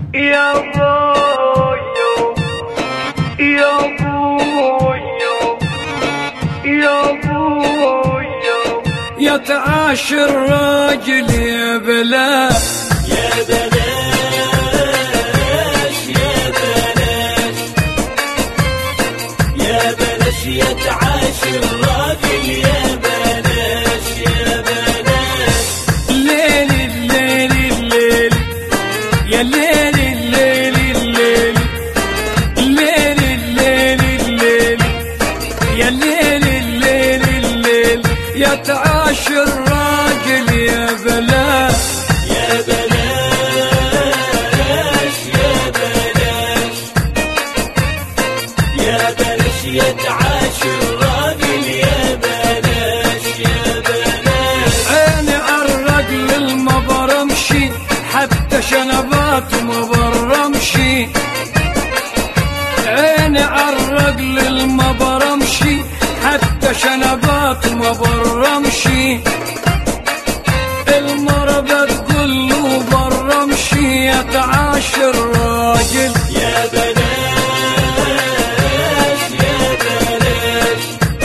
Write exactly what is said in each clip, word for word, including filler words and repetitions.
يا بويو يا بويو يا بويو يا تعاشر راجل يا بلا يا بلاش يا بلاش يا بلاش يا تعاشر راجل يا بلاش يا بلاش. الليل الليل الليل يا الليل الليل الليل الليل الليل الليل يا الليل الليل الليل يا تعاشر راجل يا بلا يا بلاش يا بلاش يا بلاش يا تعاشر راجل يا بلاش يا بلاش. عيني عالرجل ما برمشي حتى شنبات ما برمشي عيني عالرجل ما برمشي حتى شنبات ما برمشي المرة بتقول له برمشي يا تعاشر راجل يا بلاش يا بلاش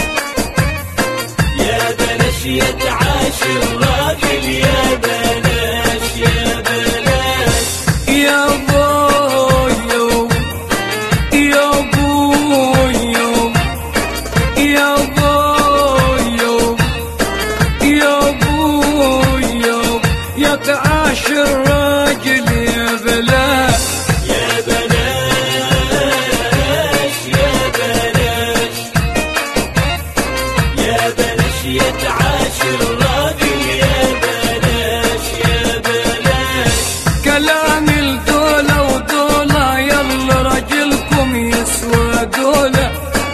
يا بلاش يا تعاشر راجل يا بلاش يا بلاش. يا بويو يا بويو يا بويو يا بويو يا تعاشر راجل يا بلا يا بلاش يا بلاش يا بلاش يا تعاشر راجل يا بلاش يا بلاش. كلام الدولة ودولة يلا رجلكم يسوى دولة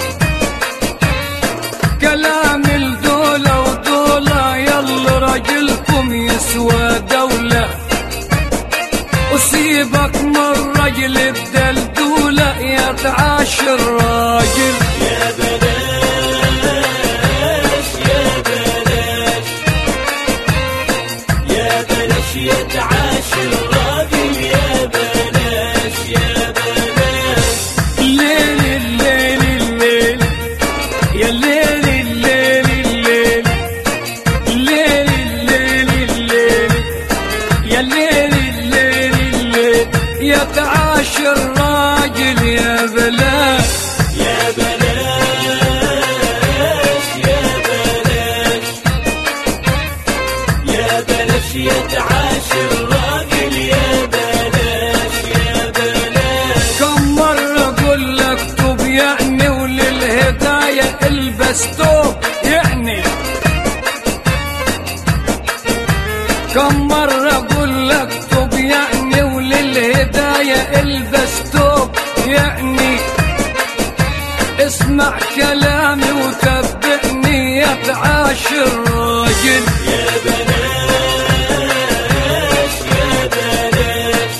كلام الدولة ودولة يلا رجلكم يسوى دولة وسيبك من رجل الدلدولة يا تعاشر راجل يا بلاش يا بلاش يا بلاش يا تعاشر راجل يا بلاش يا بلاش. الليل الليل الليل يا الليل الليل الليل الليل الليل الليل يا الليل الليل الليل يا تعاشر راجل يا بلا يا بلاش يا بلاش يا بلاش يا تعاشر راجل يا بلاش يا بلاش. كم مرة اقول لك توب يعني وللهداية البس توب يعني كم مرة اقول لك توب يعني وللهداية البس توب يعني اسمع كلامي وتبعني يا تعاشر راجل يا بلاش يا بلاش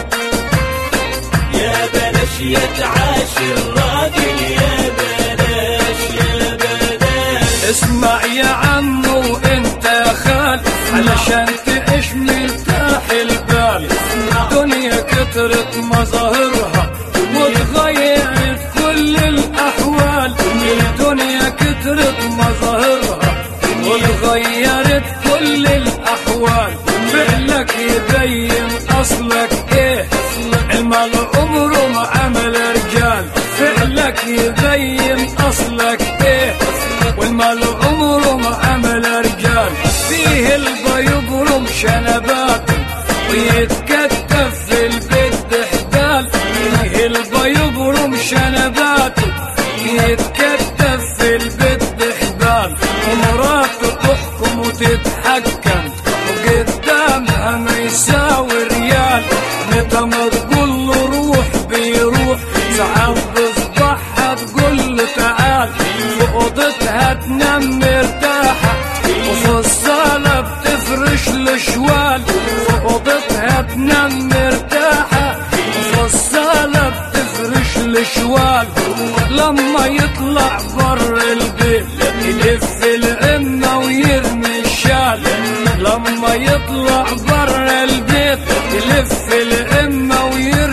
يا بلاش يا تعاشر راجل يا بلاش يا بلاش. اسمع يا عم وانت يا خال علشان تعيش مرتاح البال الدنيا كترت مظاهرها وتغيرت كل الاحوال الدنيا كترت مظاهرها وتغيرت كل الاحوال فعلك يبين اصلك ايه المال عمره ما عمل رجال فعلك يبين اصلك ايه والمال عمره ما عمل رجال فيه البيض رم شنبات ويتكتف في البيت حبال فيه البيض رم شنبات يتكتف في البيت حبال ومراته تحكم وتتحكم وقدامها ما يساوي ريال متى ما تقول له روح بيروح ساعات بصبحها تقول له تعال في اوضتها تنام مرتاحة وفي الصالة بتفرش الشوال في اوضتها تنام مرتاحة وفي الصالة بتفرش الشوال لما يطلع بر البيت يلف العمة ويرمي الشال لما يطلع بر البيت يلف العمة ويرمي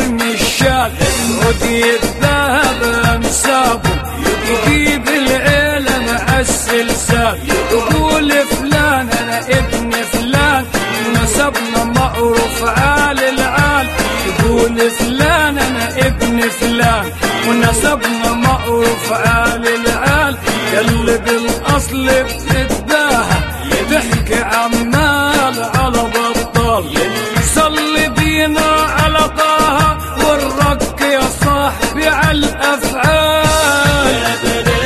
يقعد يتذهب انسابه، يجيب العيلة مع السلسال، يقول فلان انا ابن فلان ونسبنا معروف عال العال، يقول فلان انا ابن فلان ونسبنا معروف عال العال. قلب الاصل بتتباهى تحكي عمال على بطال، صلي بينا على طه والرك يا صاحبي على الافعال. يا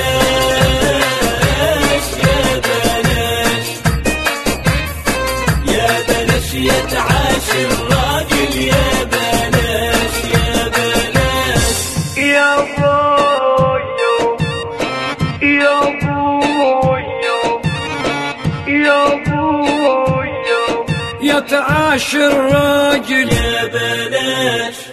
بلاش يا بلاش يا بلاش يتعاش الراجل، يا بلاش يا بلاش يا بويو يا بويو يا بويو يتعاش الراجل، يا بلاش